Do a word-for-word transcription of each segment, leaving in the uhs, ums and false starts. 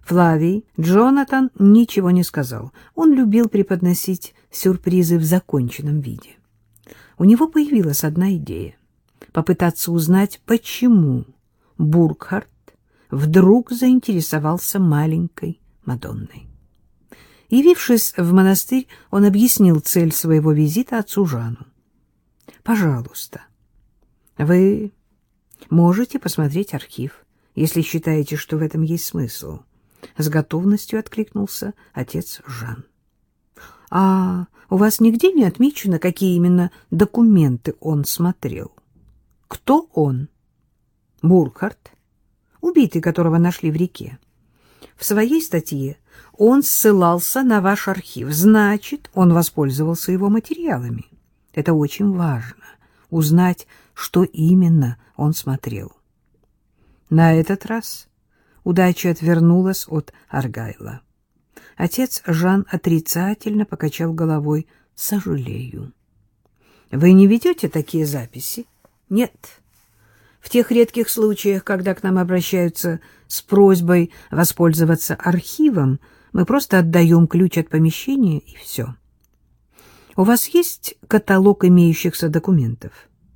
Флавий Джонатан ничего не сказал. Он любил преподносить сюрпризы в законченном виде. У него появилась одна идея — попытаться узнать, почему Буркхарт вдруг заинтересовался маленькой Мадонной. Явившись в монастырь, он объяснил цель своего визита отцу Жану. «Пожалуйста, вы можете посмотреть архив, если считаете, что в этом есть смысл». С готовностью откликнулся отец Жан. — А у вас нигде не отмечено, какие именно документы он смотрел? — Кто он? — Буркхарт, убитый, которого нашли в реке. В своей статье он ссылался на ваш архив. Значит, он воспользовался его материалами. Это очень важно — узнать, что именно он смотрел. На этот раз удача отвернулась от Аргайла. Отец Жан отрицательно покачал головой. — Сожалею. — Вы не ведете такие записи? — Нет. В тех редких случаях, когда к нам обращаются с просьбой воспользоваться архивом, мы просто отдаем ключ от помещения, и все. У вас есть каталог имеющихся документов?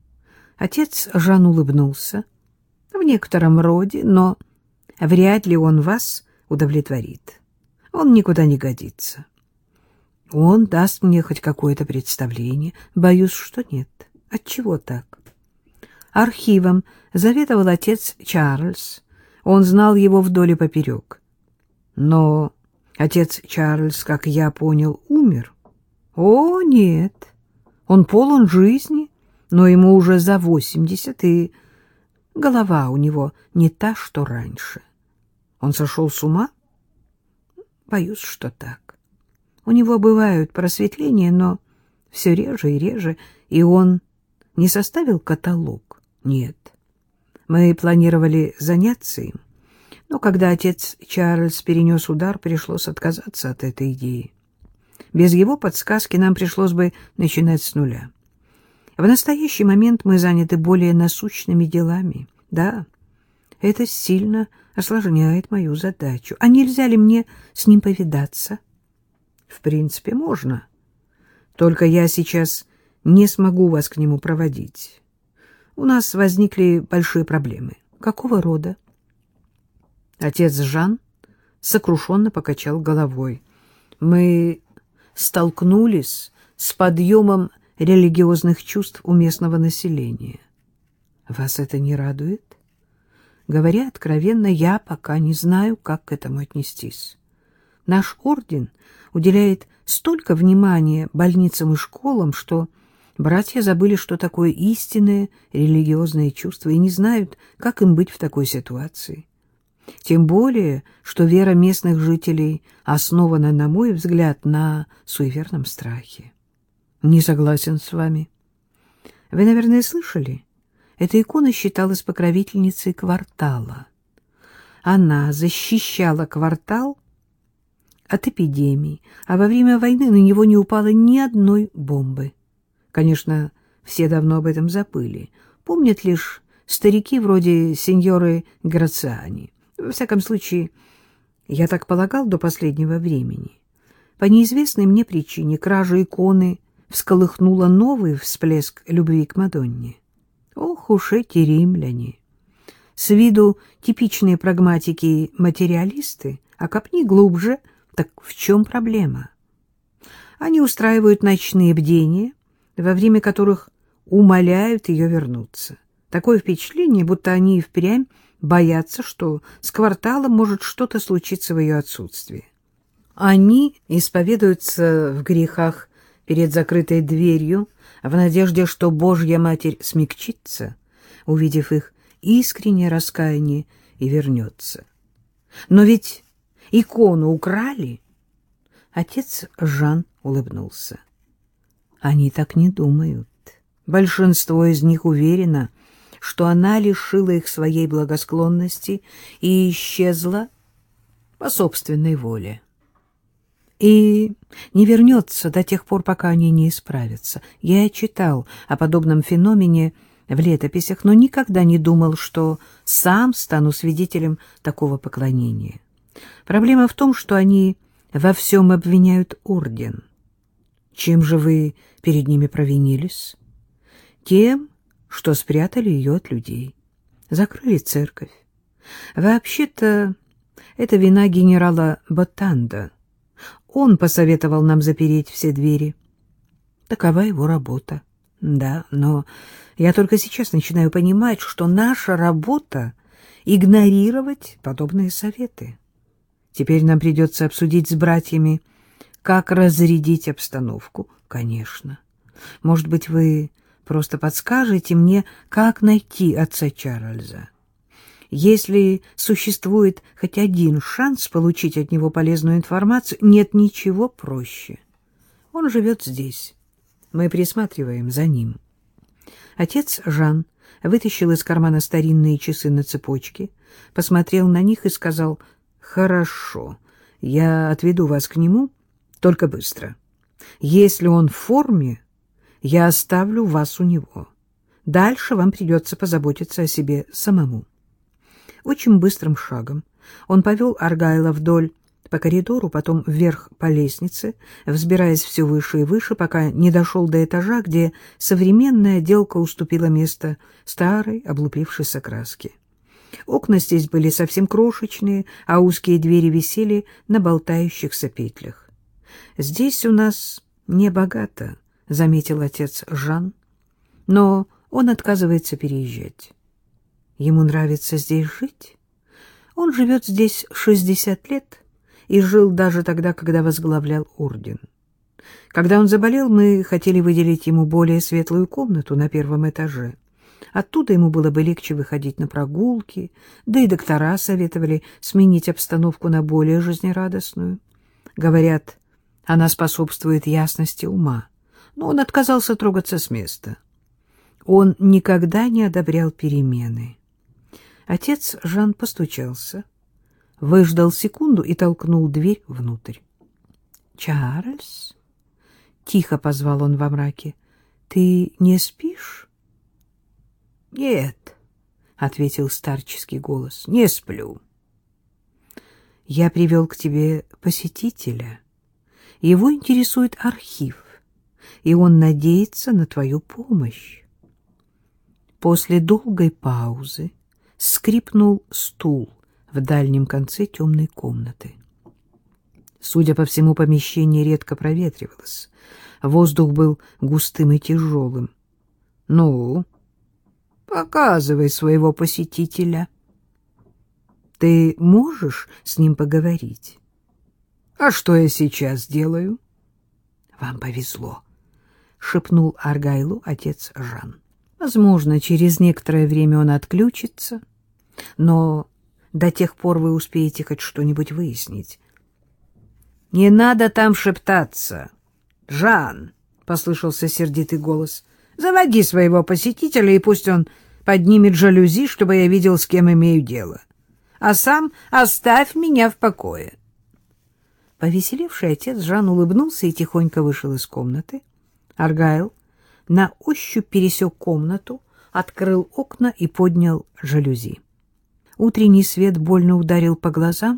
Отец Жан улыбнулся. — В некотором роде, но вряд ли он вас удовлетворит. Он никуда не годится. Он даст мне хоть какое-то представление. Боюсь, что нет. Отчего так? Архивом заведовал отец Чарльз. Он знал его вдоль и поперек. Но отец Чарльз, как я понял, умер. О, нет. Он полон жизни, но ему уже за восемьдесят, и голова у него не та, что раньше. Он сошел с ума? Боюсь, что так. У него бывают просветления, но все реже и реже, и он не составил каталог. Нет. Мы планировали заняться им, но когда отец Чарльз перенес удар, пришлось отказаться от этой идеи. Без его подсказки нам пришлось бы начинать с нуля. В настоящий момент мы заняты более насущными делами. Да, это сильно осложняет мою задачу. А нельзя ли мне с ним повидаться? В принципе, можно. Только я сейчас не смогу вас к нему проводить. У нас возникли большие проблемы. Какого рода? Отец Жан сокрушенно покачал головой. Мы столкнулись с подъемом религиозных чувств у местного населения. Вас это не радует? Говоря откровенно, я пока не знаю, как к этому отнестись. Наш орден уделяет столько внимания больницам и школам, что братья забыли, что такое истинное религиозное чувство, и не знают, как им быть в такой ситуации. Тем более, что вера местных жителей основана, на мой взгляд, на суеверном страхе. Не согласен с вами. Вы, наверное, слышали? Эта икона считалась покровительницей квартала. Она защищала квартал от эпидемий, а во время войны на него не упало ни одной бомбы. Конечно, все давно об этом забыли. Помнят лишь старики вроде сеньоры Грациани. Во всяком случае, я так полагал до последнего времени. По неизвестной мне причине кража иконы всколыхнула новый всплеск любви к Мадонне. Ох уж эти римляне! С виду типичные прагматики и материалисты, а копни глубже, так в чем проблема? Они устраивают ночные бдения, во время которых умоляют ее вернуться. Такое впечатление, будто они и впрямь боятся, что с кварталом может что-то случиться в ее отсутствии. Они исповедуются в грехах перед закрытой дверью, в надежде, что Божья Матерь смягчится, увидев их искреннее раскаяние, и вернется. Но ведь икону украли. Отец Жан улыбнулся. Они так не думают. Большинство из них уверено, что она лишила их своей благосклонности и исчезла по собственной воле. И не вернется до тех пор, пока они не исправятся. Я читал о подобном феномене в летописях, но никогда не думал, что сам стану свидетелем такого поклонения. Проблема в том, что они во всем обвиняют орден. Чем же вы перед ними провинились? Тем, что спрятали ее от людей, закрыли церковь. Вообще-то это вина генерала Ботанда. Он посоветовал нам запереть все двери. Такова его работа. Да, но я только сейчас начинаю понимать, что наша работа — игнорировать подобные советы. Теперь нам придется обсудить с братьями, как разрядить обстановку. Конечно. Может быть, вы просто подскажете мне, как найти отца Чарльза. Если существует хоть один шанс получить от него полезную информацию, нет ничего проще. Он живет здесь. Мы присматриваем за ним. Отец Жан вытащил из кармана старинные часы на цепочке, посмотрел на них и сказал: «Хорошо, я отведу вас к нему, только быстро. Если он в форме, я оставлю вас у него. Дальше вам придется позаботиться о себе самому». Очень быстрым шагом он повел Аргайла вдоль по коридору, потом вверх по лестнице, взбираясь все выше и выше, пока не дошел до этажа, где современная отделка уступила место старой облупившейся краске. Окна здесь были совсем крошечные, а узкие двери висели на болтающихся петлях. «Здесь у нас не богато», — заметил отец Жан, но он отказывается переезжать. Ему нравится здесь жить. Он живет здесь шестьдесят лет и жил даже тогда, когда возглавлял орден. Когда он заболел, мы хотели выделить ему более светлую комнату на первом этаже. Оттуда ему было бы легче выходить на прогулки, да и доктора советовали сменить обстановку на более жизнерадостную. Говорят, она способствует ясности ума, но он отказался трогаться с места. Он никогда не одобрял перемены. Отец Жан постучался, выждал секунду и толкнул дверь внутрь. «Чарльз?» — тихо позвал он во мраке. «Ты не спишь?» «Нет», — ответил старческий голос, — «не сплю». «Я привел к тебе посетителя. Его интересует архив, и он надеется на твою помощь». После долгой паузы скрипнул стул в дальнем конце темной комнаты. Судя по всему, помещение редко проветривалось. Воздух был густым и тяжелым. — Ну, показывай своего посетителя. — Ты можешь с ним поговорить? — А что я сейчас делаю? — Вам повезло, — шепнул Аргайлу отец Жан. Возможно, через некоторое время он отключится, но до тех пор вы успеете хоть что-нибудь выяснить. — Не надо там шептаться. — Жан, — послышался сердитый голос, — заводи своего посетителя, и пусть он поднимет жалюзи, чтобы я видел, с кем имею дело. А сам оставь меня в покое. Повеселевший отец Жан улыбнулся и тихонько вышел из комнаты. Аргайл на ощупь пересек комнату, открыл окна и поднял жалюзи. Утренний свет больно ударил по глазам.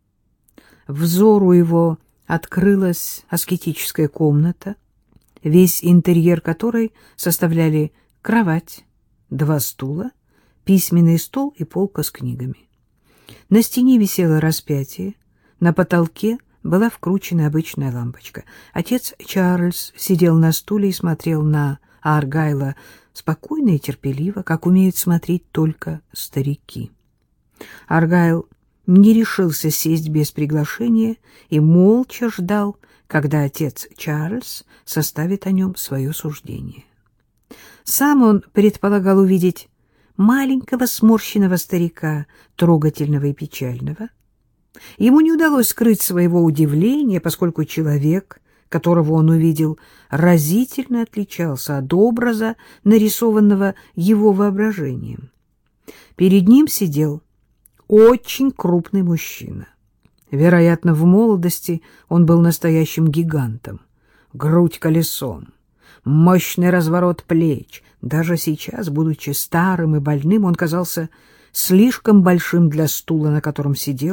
Взору его открылась аскетическая комната, весь интерьер которой составляли кровать, два стула, письменный стол и полка с книгами. На стене висело распятие, на потолке была вкручена обычная лампочка. Отец Чарльз сидел на стуле и смотрел на Аргайла спокойно и терпеливо, как умеют смотреть только старики. Аргайл не решился сесть без приглашения и молча ждал, когда отец Чарльз составит о нем свое суждение. Сам он предполагал увидеть маленького сморщенного старика, трогательного и печального. Ему не удалось скрыть своего удивления, поскольку человек, которого он увидел, разительно отличался от образа, нарисованного его воображением. Перед ним сидел очень крупный мужчина. Вероятно, в молодости он был настоящим гигантом. Грудь колесом, мощный разворот плеч. Даже сейчас, будучи старым и больным, он казался слишком большим для стула, на котором сидел,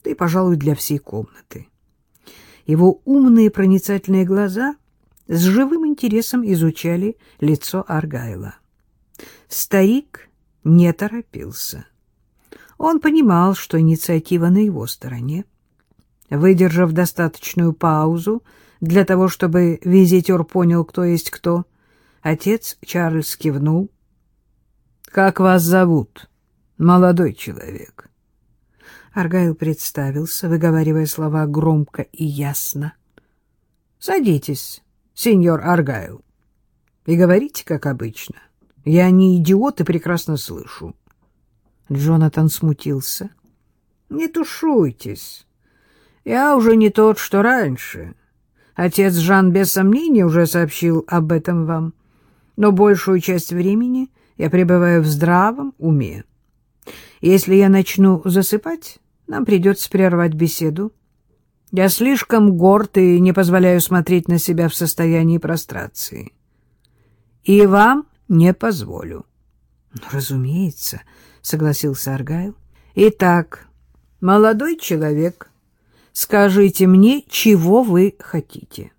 да и, пожалуй, для всей комнаты. Его умные проницательные глаза с живым интересом изучали лицо Аргайла. Старик не торопился. Он понимал, что инициатива на его стороне. Выдержав достаточную паузу для того, чтобы визитер понял, кто есть кто, отец Чарльз кивнул. — Как вас зовут, молодой человек? Аргайл представился, выговаривая слова громко и ясно. — Садитесь, сеньор Аргайл, и говорите, как обычно. Я не идиот и прекрасно слышу. Джонатан смутился. — Не тушуйтесь. Я уже не тот, что раньше. Отец Жан без сомнения уже сообщил об этом вам, но большую часть времени я пребываю в здравом уме. Если я начну засыпать, нам придется прервать беседу. Я слишком горд и не позволяю смотреть на себя в состоянии прострации. И вам не позволю. — Ну, разумеется, — согласился Аргайл. — Итак, молодой человек, скажите мне, чего вы хотите.